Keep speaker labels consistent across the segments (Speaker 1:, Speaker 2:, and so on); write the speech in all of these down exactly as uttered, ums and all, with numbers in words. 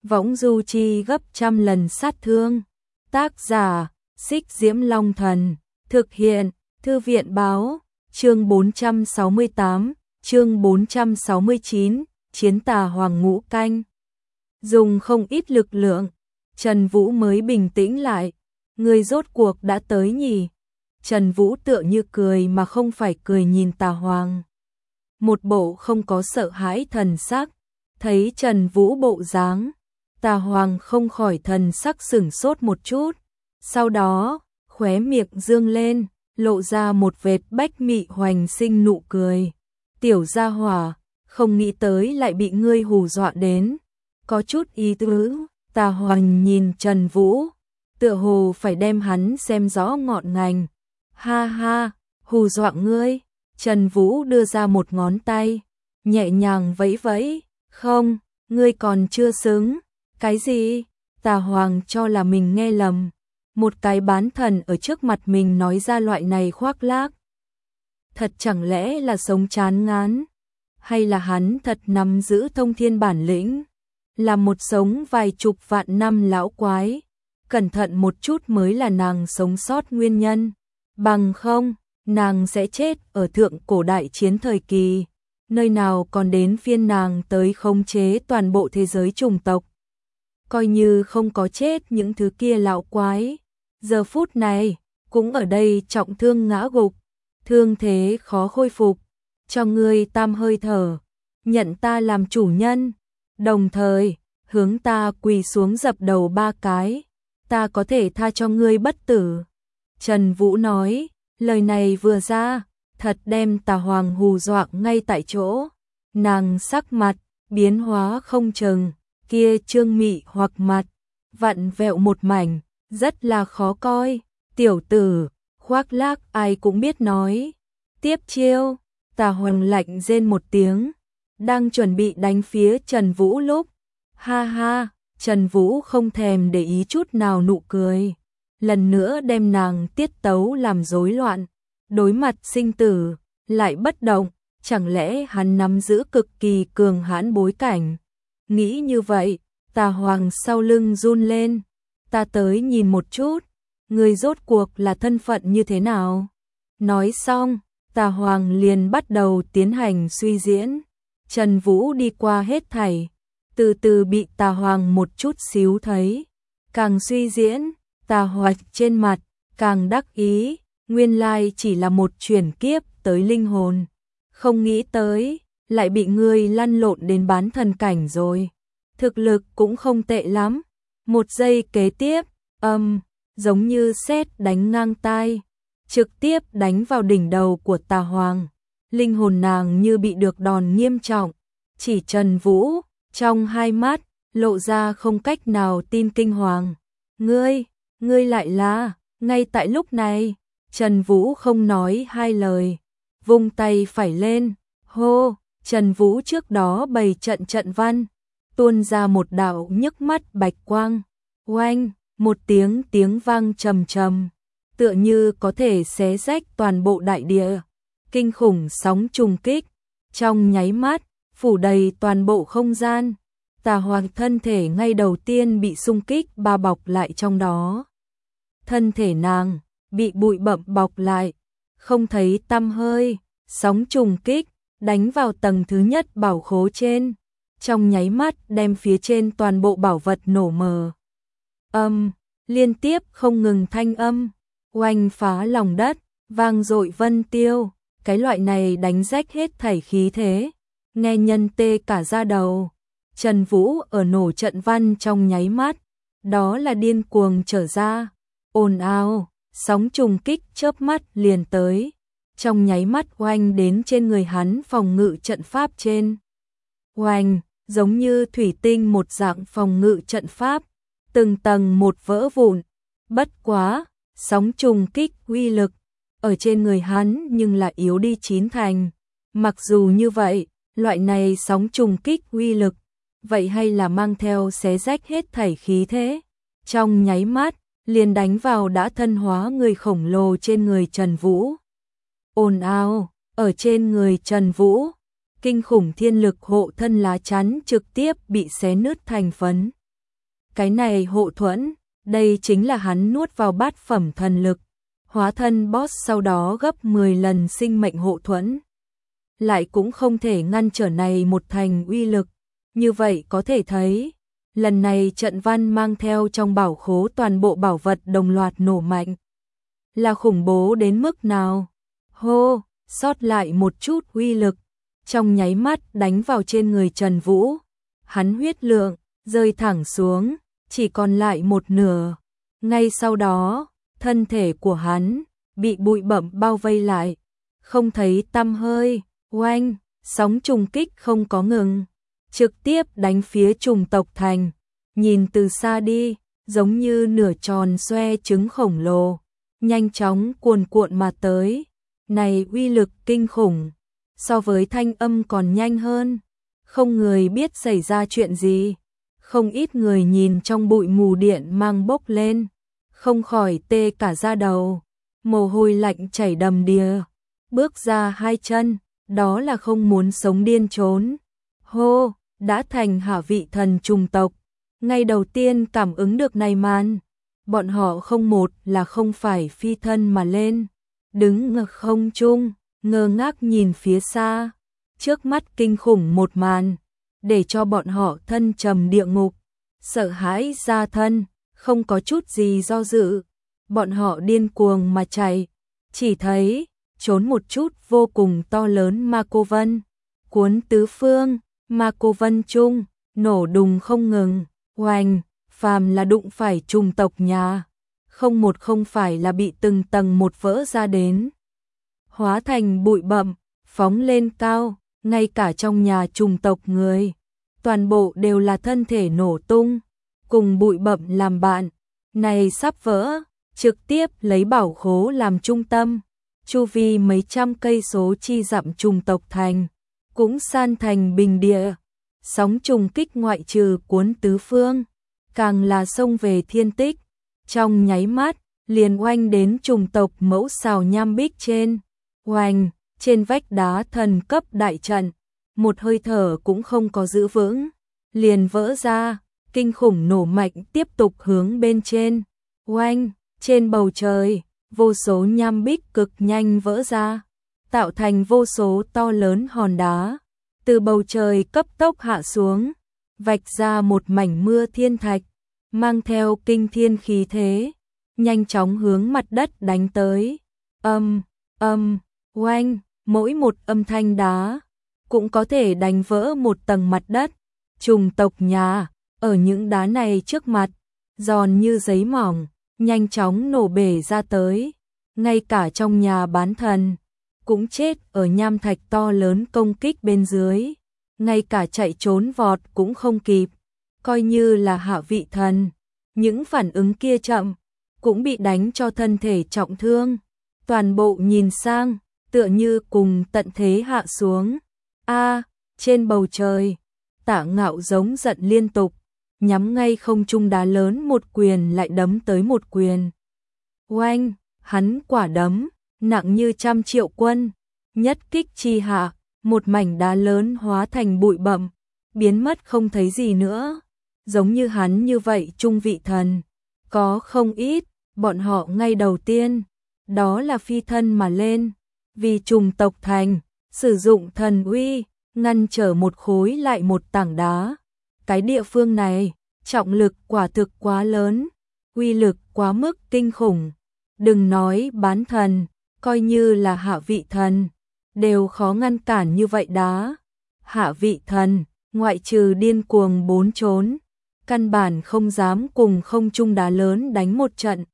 Speaker 1: võng du chi gấp trăm lần sát thương. Tác giả, Xích Diễm Long Thần, thực hiện, Thư viện Báo, chương bốn trăm sáu mươi tám, chương bốn trăm sáu mươi chín, Chiến Tà Hoàng ngũ canh. Dùng không ít lực lượng, Trần Vũ mới bình tĩnh lại. Người rốt cuộc đã tới nhỉ? Trần Vũ tựa như cười mà không phải cười nhìn Tà Hoàng. Một bộ không có sợ hãi thần sắc. Thấy Trần Vũ bộ dáng, Tà Hoàng không khỏi thần sắc sửng sốt một chút. Sau đó, khóe miệng dương lên, lộ ra một vệt bách mị hoành sinh nụ cười. Tiểu gia hỏa, không nghĩ tới lại bị ngươi hù dọa đến. Có chút ý tứ. Tà Hoàng nhìn Trần Vũ, tựa hồ phải đem hắn xem rõ ngọn ngành. Ha ha, hù dọa ngươi. Trần Vũ đưa ra một ngón tay, nhẹ nhàng vẫy vẫy. Không, ngươi còn chưa xứng. Cái gì? Tà Hoàng cho là mình nghe lầm. Một cái bán thần ở trước mặt mình nói ra loại này khoác lác. Thật chẳng lẽ là sống chán ngán? Hay là hắn thật nắm giữ thông thiên bản lĩnh? Là một sống vài chục vạn năm lão quái. Cẩn thận một chút mới là nàng sống sót nguyên nhân. Bằng không, nàng sẽ chết ở thượng cổ đại chiến thời kỳ. Nơi nào còn đến phiên nàng tới khống chế toàn bộ thế giới chủng tộc. Coi như không có chết những thứ kia lão quái. Giờ phút này, cũng ở đây trọng thương ngã gục. Thương thế khó khôi phục. Cho ngươi tam hơi thở. Nhận ta làm chủ nhân. Đồng thời, hướng ta quỳ xuống dập đầu ba cái. Ta có thể tha cho ngươi bất tử. Trần Vũ nói, lời này vừa ra, thật đem Tà Hoàng hù dọa ngay tại chỗ. Nàng sắc mặt, biến hóa không chừng, kia trương mị hoặc mặt, vặn vẹo một mảnh, rất là khó coi. Tiểu tử, khoác lác ai cũng biết nói. Tiếp chiêu, Tà Hoàng lạnh rên một tiếng, đang chuẩn bị đánh phía Trần Vũ lúc. Ha ha, Trần Vũ không thèm để ý chút nào nụ cười. Lần nữa đem nàng tiết tấu làm rối loạn. Đối mặt sinh tử, lại bất động. Chẳng lẽ hắn nắm giữ cực kỳ cường hãn bối cảnh? Nghĩ như vậy, Tà Hoàng sau lưng run lên. Ta tới nhìn một chút, người rốt cuộc là thân phận như thế nào? Nói xong, Tà Hoàng liền bắt đầu tiến hành suy diễn. Trần Vũ đi qua hết thảy, từ từ bị Tà Hoàng một chút xíu thấy. Càng suy diễn, Tà Hoàng trên mặt, càng đắc ý. Nguyên lai chỉ là một chuyển kiếp tới linh hồn. Không nghĩ tới, lại bị ngươi lăn lộn đến bán thần cảnh rồi. Thực lực cũng không tệ lắm. Một giây kế tiếp, âm, giống như sét đánh ngang tai, trực tiếp đánh vào đỉnh đầu của Tà Hoàng. Linh hồn nàng như bị được đòn nghiêm trọng. Chỉ Trần Vũ, trong hai mắt, lộ ra không cách nào tin kinh hoàng. Ngươi, ngươi lại là, ngay tại lúc này, Trần Vũ không nói hai lời, vung tay phải lên, hô, Trần Vũ trước đó bày trận trận văn, tuôn ra một đạo nhức mắt bạch quang, oanh, một tiếng tiếng vang trầm trầm, tựa như có thể xé rách toàn bộ đại địa, kinh khủng sóng trùng kích, trong nháy mắt, phủ đầy toàn bộ không gian. Tà Hoàng thân thể ngay đầu tiên bị xung kích bao bọc lại trong đó. Thân thể nàng bị bụi bặm bọc lại, không thấy tăm hơi, sóng trùng kích đánh vào tầng thứ nhất bảo khố trên, trong nháy mắt đem phía trên toàn bộ bảo vật nổ mờ. Âm, liên tiếp không ngừng thanh âm, oanh phá lòng đất, vang dội vân tiêu, cái loại này đánh rách hết thảy khí thế, nghe nhân tê cả da đầu. Trần Vũ ở nổ trận văn trong nháy mắt, đó là điên cuồng trở ra, ồn ào, sóng trùng kích chớp mắt liền tới, trong nháy mắt oanh đến trên người hắn phòng ngự trận pháp trên. Oanh, giống như thủy tinh một dạng phòng ngự trận pháp, từng tầng một vỡ vụn. Bất quá, sóng trùng kích uy lực ở trên người hắn nhưng là yếu đi chín thành. Mặc dù như vậy, loại này sóng trùng kích uy lực, vậy hay là mang theo xé rách hết thảy khí thế. Trong nháy mắt, liền đánh vào đã thân hóa người khổng lồ trên người Trần Vũ. Ồn ào, ở trên người Trần Vũ, kinh khủng thiên lực hộ thân lá chắn trực tiếp bị xé nứt thành phấn. Cái này hộ thuẫn, đây chính là hắn nuốt vào bát phẩm thần lực, hóa thân boss sau đó gấp mười lần sinh mệnh hộ thuẫn. Lại cũng không thể ngăn trở này một thành uy lực, như vậy có thể thấy, lần này trận văn mang theo trong bảo khố toàn bộ bảo vật đồng loạt nổ mạnh. Là khủng bố đến mức nào? Hô, sót lại một chút uy lực, trong nháy mắt đánh vào trên người Trần Vũ. Hắn huyết lượng, rơi thẳng xuống, chỉ còn lại một nửa. Ngay sau đó, thân thể của hắn bị bụi bặm bao vây lại, không thấy tăm hơi. Oanh, sóng trùng kích không có ngừng, trực tiếp đánh phía trùng tộc thành. Nhìn từ xa đi, giống như nửa tròn xoe trứng khổng lồ, nhanh chóng cuồn cuộn mà tới. Này uy lực kinh khủng, so với thanh âm còn nhanh hơn. Không người biết xảy ra chuyện gì, không ít người nhìn trong bụi mù điện mang bốc lên, không khỏi tê cả da đầu, mồ hôi lạnh chảy đầm đìa, bước ra hai chân, đó là không muốn sống điên trốn. Hô, đã thành hạ vị thần trùng tộc, ngay đầu tiên cảm ứng được này màn, bọn họ không một là không phải phi thân mà lên, đứng ngược không trung, ngơ ngác nhìn phía xa, trước mắt kinh khủng một màn, để cho bọn họ thân trầm địa ngục, sợ hãi ra thân, không có chút gì do dự, bọn họ điên cuồng mà chạy, chỉ thấy trốn một chút vô cùng to lớn ma cô vân, cuốn tứ phương, ma cô vân chung, nổ đùng không ngừng, oanh, phàm là đụng phải trùng tộc nhà, không một không phải là bị từng tầng một vỡ ra đến, hóa thành bụi bặm, phóng lên cao, ngay cả trong nhà trùng tộc người, toàn bộ đều là thân thể nổ tung, cùng bụi bặm làm bạn, này sắp vỡ, trực tiếp lấy bảo khố làm trung tâm. Chu vi mấy trăm cây số chi dặm trùng tộc thành, cũng san thành bình địa, sóng trùng kích ngoại trừ cuốn tứ phương, càng là xông về thiên tích, trong nháy mắt, liền oanh đến trùng tộc mẫu xào nham bích trên, oanh, trên vách đá thần cấp đại trận, một hơi thở cũng không có giữ vững, liền vỡ ra, kinh khủng nổ mạnh tiếp tục hướng bên trên, oanh, trên bầu trời. Vô số nham bích cực nhanh vỡ ra, tạo thành vô số to lớn hòn đá, từ bầu trời cấp tốc hạ xuống, vạch ra một mảnh mưa thiên thạch, mang theo kinh thiên khí thế, nhanh chóng hướng mặt đất đánh tới. Âm, âm, oanh, mỗi một âm thanh đá, cũng có thể đánh vỡ một tầng mặt đất. Trùng tộc nhà, ở những đá này trước mặt, giòn như giấy mỏng, nhanh chóng nổ bể ra tới, ngay cả trong nhà bán thần, cũng chết ở nham thạch to lớn công kích bên dưới, ngay cả chạy trốn vọt cũng không kịp, coi như là hạ vị thần, những phản ứng kia chậm, cũng bị đánh cho thân thể trọng thương, toàn bộ nhìn sang, tựa như cùng tận thế hạ xuống. A, trên bầu trời, Tả Ngạo giống giận liên tục, nhắm ngay không trung đá lớn một quyền lại đấm tới một quyền. Oanh, hắn quả đấm, nặng như trăm triệu quân, nhất kích chi hạ, một mảnh đá lớn hóa thành bụi bặm, biến mất không thấy gì nữa. Giống như hắn như vậy trung vị thần, có không ít, bọn họ ngay đầu tiên, đó là phi thân mà lên, vì trùng tộc thành, sử dụng thần uy, ngăn trở một khối lại một tảng đá. Cái địa phương này, trọng lực quả thực quá lớn, uy lực quá mức kinh khủng. Đừng nói bán thần, coi như là hạ vị thần, đều khó ngăn cản như vậy đá. Hạ vị thần, ngoại trừ điên cuồng bốn trốn, căn bản không dám cùng không trung đá lớn đánh một trận.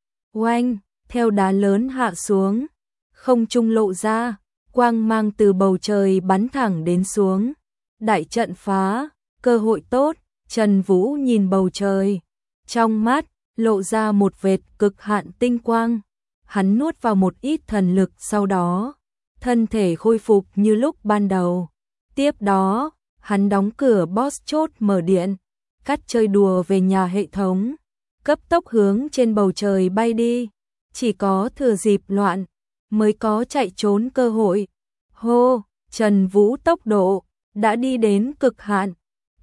Speaker 1: Oanh, theo đá lớn hạ xuống, không trung lộ ra, quang mang từ bầu trời bắn thẳng đến xuống. Đại trận phá, cơ hội tốt. Trần Vũ nhìn bầu trời, trong mắt lộ ra một vệt cực hạn tinh quang, hắn nuốt vào một ít thần lực, sau đó thân thể khôi phục như lúc ban đầu. Tiếp đó, hắn đóng cửa boss chốt mở điện, cắt chơi đùa về nhà hệ thống, cấp tốc hướng trên bầu trời bay đi, chỉ có thừa dịp loạn mới có chạy trốn cơ hội. Hô, Trần Vũ tốc độ đã đi đến cực hạn,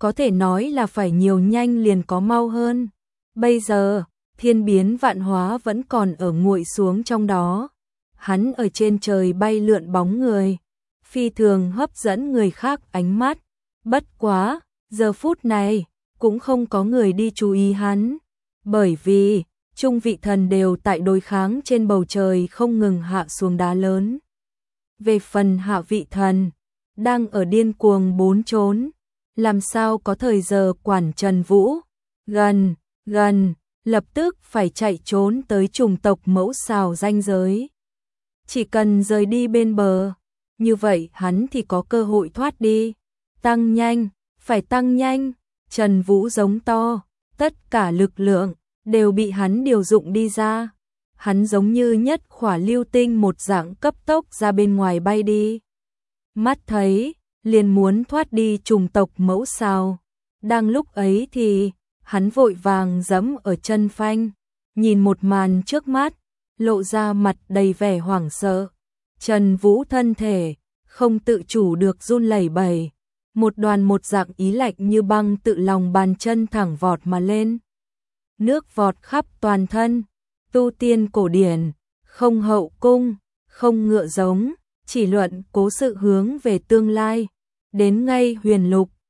Speaker 1: có thể nói là phải nhiều nhanh liền có mau hơn. Bây giờ, thiên biến vạn hóa vẫn còn ở nguội xuống trong đó. Hắn ở trên trời bay lượn bóng người, phi thường hấp dẫn người khác ánh mắt. Bất quá, giờ phút này, cũng không có người đi chú ý hắn. Bởi vì, trung vị thần đều tại đối kháng trên bầu trời không ngừng hạ xuống đá lớn. Về phần hạ vị thần, đang ở điên cuồng bốn trốn, làm sao có thời giờ quản Trần Vũ. Gần, gần, lập tức phải chạy trốn tới chủng tộc mẫu xào ranh giới. Chỉ cần rời đi bên bờ, như vậy hắn thì có cơ hội thoát đi. Tăng nhanh, phải tăng nhanh, Trần Vũ giống to, tất cả lực lượng đều bị hắn điều dụng đi ra. Hắn giống như nhất khỏa lưu tinh một dạng cấp tốc ra bên ngoài bay đi. Mắt thấy, liền muốn thoát đi chủng tộc mẫu sao. Đang lúc ấy thì, hắn vội vàng giẫm ở chân phanh, nhìn một màn trước mắt, lộ ra mặt đầy vẻ hoảng sợ. Trần Vũ thân thể, không tự chủ được run lẩy bẩy. Một đoàn một dạng ý lạnh như băng tự lòng bàn chân thẳng vọt mà lên. Nước vọt khắp toàn thân, tu tiên cổ điển, không hậu cung, không ngựa giống, chỉ luận cố sự hướng về tương lai. Đến ngay huyền lục,